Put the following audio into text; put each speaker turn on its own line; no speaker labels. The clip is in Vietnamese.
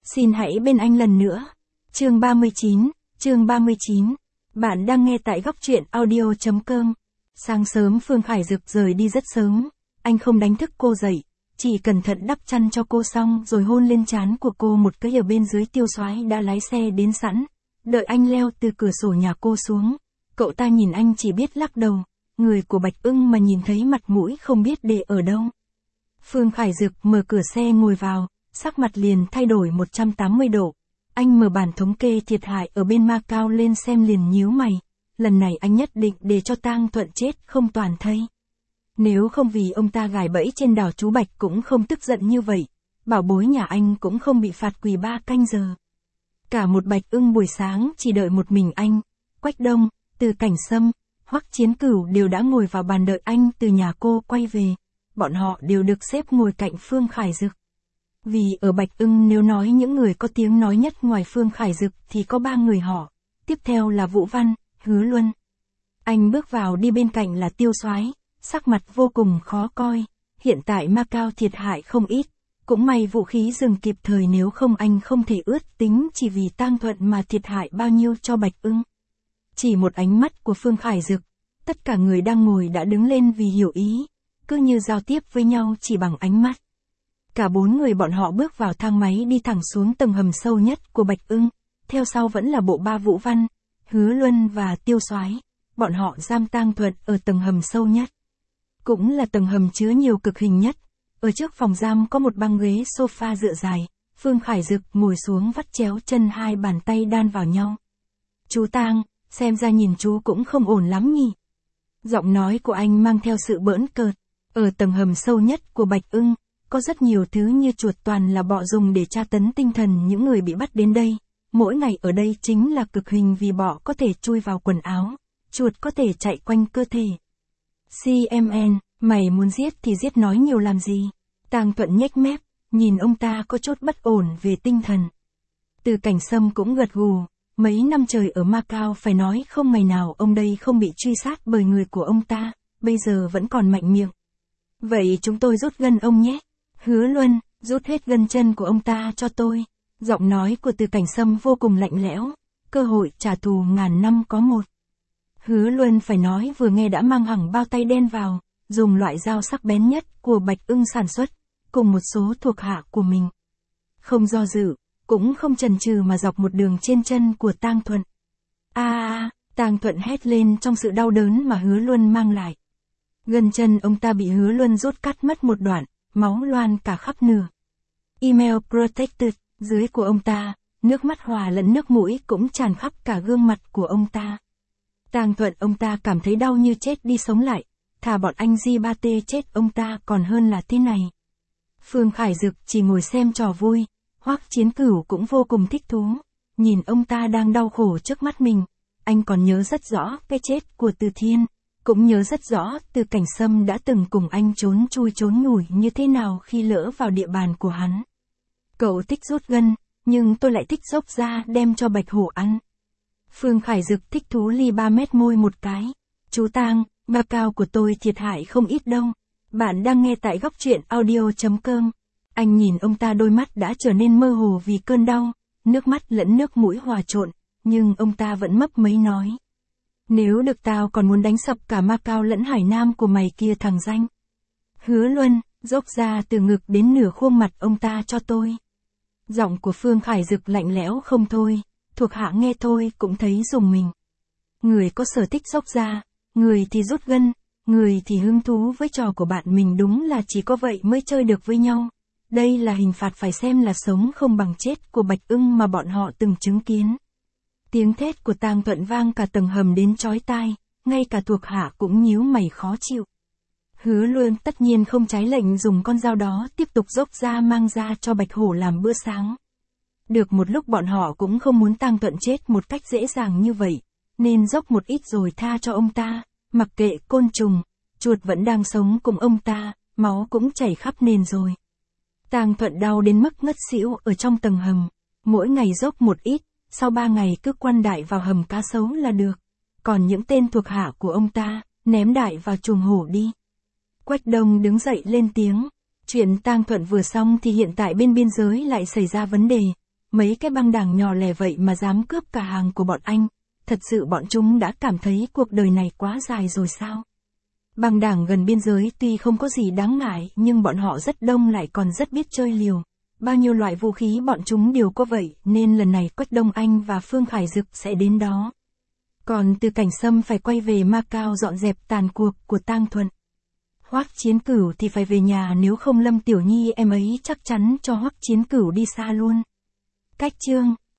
Xin hãy bên anh lần nữa. Chương 39. Bạn đang nghe tại góc truyện audio.com. Sáng sớm Phương Khải Dực rời đi rất sớm. Anh không đánh thức cô dậy, chỉ cẩn thận đắp chăn cho cô xong rồi hôn lên trán của cô một cái ở bên dưới. Tiêu Soái đã lái xe đến sẵn, đợi anh leo từ cửa sổ nhà cô xuống. Cậu ta nhìn anh chỉ biết lắc đầu, người của Bạch Ưng mà nhìn thấy mặt mũi không biết để ở đâu. Phương Khải Dực mở cửa xe ngồi vào, sắc mặt liền thay đổi 180 độ. Anh mở bản thống kê thiệt hại ở bên Macau lên xem liền nhíu mày. Lần này anh nhất định để cho Tang Thuận chết không toàn thây. Nếu không vì ông ta gài bẫy trên đảo chú Bạch cũng không tức giận như vậy. Bảo bối nhà anh cũng không bị phạt quỳ 3 canh giờ. Cả một Bạch Ưng buổi sáng chỉ đợi một mình anh. Quách Đông, Từ Cảnh Sâm, Hoắc Chiến Cửu đều đã ngồi vào bàn đợi anh từ nhà cô quay về. Bọn họ đều được xếp ngồi cạnh Phương Khải Dực. Vì ở Bạch Ưng nếu nói những người có tiếng nói nhất ngoài Phương Khải Dực thì có 3 người họ. Tiếp theo là Vũ Văn, Hứa Luân. Anh bước vào đi bên cạnh là Tiêu Soái, sắc mặt vô cùng khó coi. Hiện tại Macau thiệt hại không ít. Cũng may vũ khí dừng kịp thời, nếu không anh không thể ước tính chỉ vì Tang Thuận mà thiệt hại bao nhiêu cho Bạch Ưng. Chỉ một ánh mắt của Phương Khải Dực, tất cả người đang ngồi đã đứng lên vì hiểu ý, cứ như giao tiếp với nhau chỉ bằng ánh mắt. Cả 4 người bọn họ bước vào thang máy đi thẳng xuống tầng hầm sâu nhất của Bạch Ưng, theo sau vẫn là bộ ba Vũ Văn, Hứa Luân và Tiêu Soái. Bọn họ giam Tang Thuận ở tầng hầm sâu nhất. Cũng là tầng hầm chứa nhiều cực hình nhất. Ở trước phòng giam có một băng ghế sofa dựa dài, Phương Khải Dực ngồi xuống vắt chéo chân, hai bàn tay đan vào nhau. Chú Tang, xem ra nhìn chú cũng không ổn lắm nhỉ. Giọng nói của anh mang theo sự bỡn cợt. Ở tầng hầm sâu nhất của Bạch Ưng, có rất nhiều thứ như chuột, toàn là bọ dùng để tra tấn tinh thần những người bị bắt đến đây. Mỗi ngày ở đây chính là cực hình, vì bọ có thể chui vào quần áo, chuột có thể chạy quanh cơ thể. CMN, mày muốn giết thì giết, nói nhiều làm gì? Tang Thuận nhếch mép, nhìn ông ta có chút bất ổn về tinh thần. Từ Cảnh Sâm cũng gật gù, mấy năm trời ở Macau phải nói không ngày nào ông đây không bị truy sát bởi người của ông ta, bây giờ vẫn còn mạnh miệng. Vậy chúng tôi rút gân ông nhé. Hứa Luân, rút hết gân chân của ông ta cho tôi. Giọng nói của Từ Cảnh Sâm vô cùng lạnh lẽo, cơ hội trả thù ngàn năm có một. Hứa Luân phải nói vừa nghe đã mang hẳn bao tay đen vào, dùng loại dao sắc bén nhất của Bạch Ưng sản xuất, cùng một số thuộc hạ của mình. Không do dự, cũng không chần chừ mà dọc một đường trên chân của Tang Thuận. Tang Thuận hét lên trong sự đau đớn mà Hứa Luân mang lại. Gân chân ông ta bị Hứa Luân rút cắt mất một đoạn, máu loan cả khắp nửa. Email protected, dưới của ông ta, nước mắt hòa lẫn nước mũi cũng tràn khắp cả gương mặt của ông ta. Tang Thuận ông ta cảm thấy đau như chết đi sống lại, thà bọn anh Di-ba-tê chết ông ta còn hơn là thế này. Phương Khải Dực chỉ ngồi xem trò vui, Hoắc Chiến Cửu cũng vô cùng thích thú, nhìn ông ta đang đau khổ trước mắt mình. Anh còn nhớ rất rõ cái chết của Từ Thiên, cũng nhớ rất rõ Từ Cảnh Sâm đã từng cùng anh trốn chui trốn nhủi như thế nào khi lỡ vào địa bàn của hắn. Cậu thích rút gân, nhưng tôi lại thích dốc ra đem cho Bạch Hổ ăn. Phương Khải Dực thích thú ly 3 mét môi một cái. Chú Tang, Macau của tôi thiệt hại không ít đâu. Bạn đang nghe tại góc truyện audio.com. Anh nhìn ông ta, đôi mắt đã trở nên mơ hồ vì cơn đau, nước mắt lẫn nước mũi hòa trộn, nhưng ông ta vẫn mấp máy nói. Nếu được tao còn muốn đánh sập cả Macau lẫn Hải Nam của mày kia thằng danh. Hứa Luân, dốc ra từ ngực đến nửa khuôn mặt ông ta cho tôi. Giọng của Phương Khải Dực lạnh lẽo không thôi, thuộc hạ nghe thôi cũng thấy rùng mình. Người có sở thích dốc ra, người thì rút gân, người thì hứng thú với trò của bạn mình, đúng là chỉ có vậy mới chơi được với nhau. Đây là hình phạt phải xem là sống không bằng chết của Bạch Ưng mà bọn họ từng chứng kiến. Tiếng thét của Tang Thuận vang cả tầng hầm đến chói tai, ngay cả thuộc hạ cũng nhíu mày khó chịu. Hứa Luân tất nhiên không trái lệnh dùng con dao đó, tiếp tục dốc ra mang ra cho Bạch Hổ làm bữa sáng. Được một lúc bọn họ cũng không muốn Tang Thuận chết một cách dễ dàng như vậy, nên dốc một ít rồi tha cho ông ta, mặc kệ côn trùng, chuột vẫn đang sống cùng ông ta, máu cũng chảy khắp nền rồi. Tang Thuận đau đến mức ngất xỉu ở trong tầng hầm, mỗi ngày dốc một ít, sau 3 ngày cứ quăng đại vào hầm cá sấu là được. Còn những tên thuộc hạ của ông ta, ném đại vào chuồng hổ đi. Quách Đông đứng dậy lên tiếng. Chuyện Tang Thuận vừa xong thì hiện tại bên biên giới lại xảy ra vấn đề. mấy cái băng đảng nhỏ lẻ vậy mà dám cướp cả hàng của bọn anh, thật sự bọn chúng đã cảm thấy cuộc đời này quá dài rồi sao? Băng đảng gần biên giới tuy không có gì đáng ngại nhưng bọn họ rất đông lại còn rất biết chơi liều. Bao nhiêu loại vũ khí bọn chúng đều có vậy nên lần này Quách Đông Anh và Phương Khải Dực sẽ đến đó. Còn Từ Cảnh Sâm phải quay về Macau dọn dẹp tàn cuộc của Tang Thuận. Hoắc Chiến Cửu thì phải về nhà, nếu không Lâm Tiểu Nhi em ấy chắc chắn cho Hoắc Chiến Cửu đi xa luôn. Cách chương